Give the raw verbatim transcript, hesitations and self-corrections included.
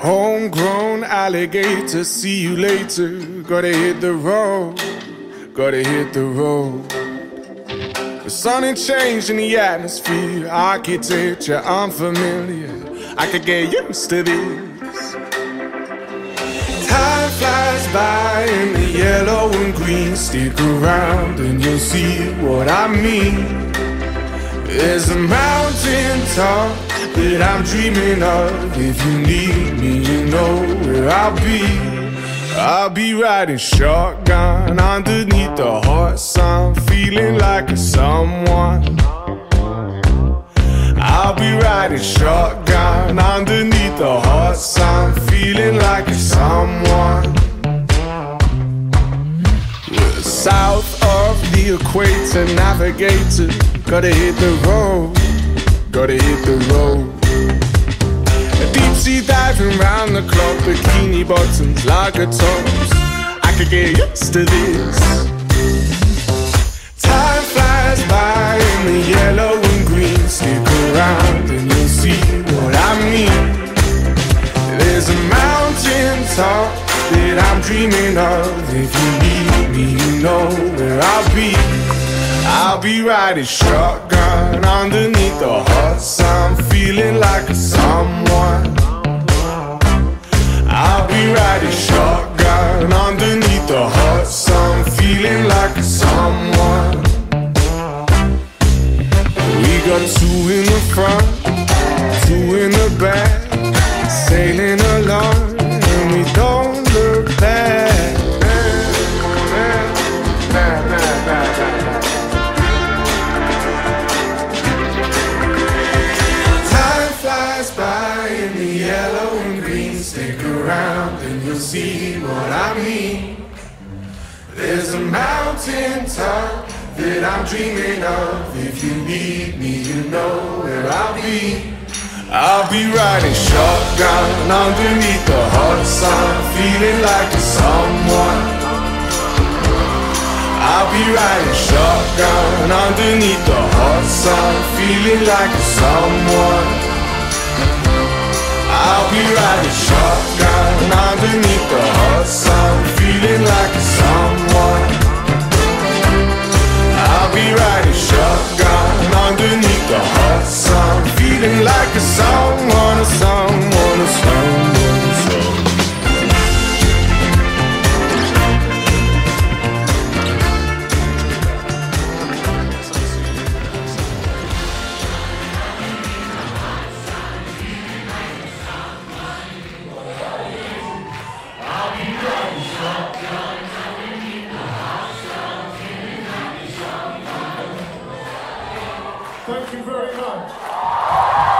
Homegrown alligator, see you later. Gotta hit the road, gotta hit the road. The sun ain't changed in the atmosphere, architecture unfamiliar. I could get used to this. Time flies by in the yellow and green. Stick around and you'll see what I mean. There's a mountain top that I'm dreaming of. If you need me, you know where I'll be. I'll be riding shotgun underneath the hot sun, feeling like a someone. I'll be riding shotgun underneath the hot sun, feeling like a someone. We're south of the equator, navigator. Gotta hit the road, gotta hit the road. Deep sea diving round the clock, bikini bottoms, lager tops. I could get used to this. Time flies by in the yellow and green. Stick around and you'll see what I mean. There's a mountain top that I'm dreaming of. If you need me, you know where I'll be. I'll be riding shotgun underneath the hot sun, feeling like a someone. I'll be riding shotgun underneath the hot sun, feeling like a someone. We got two in the front, two in the back, sailing along and we don't look back. Yellow and green, stick around and you'll see what I mean. There's a mountain top that I'm dreaming of. If you need me, you know where I'll be. I'll be riding shotgun underneath the hot sun, feeling like a someone. I'll be riding shotgun underneath the hot sun, feeling like a someone. I'll be riding shotgun underneath the hot sun, feeling like a someone. I'll be riding shotgun underneath the hot sun, feeling like a someone, a someone, a someone, a someone. Thank you very much.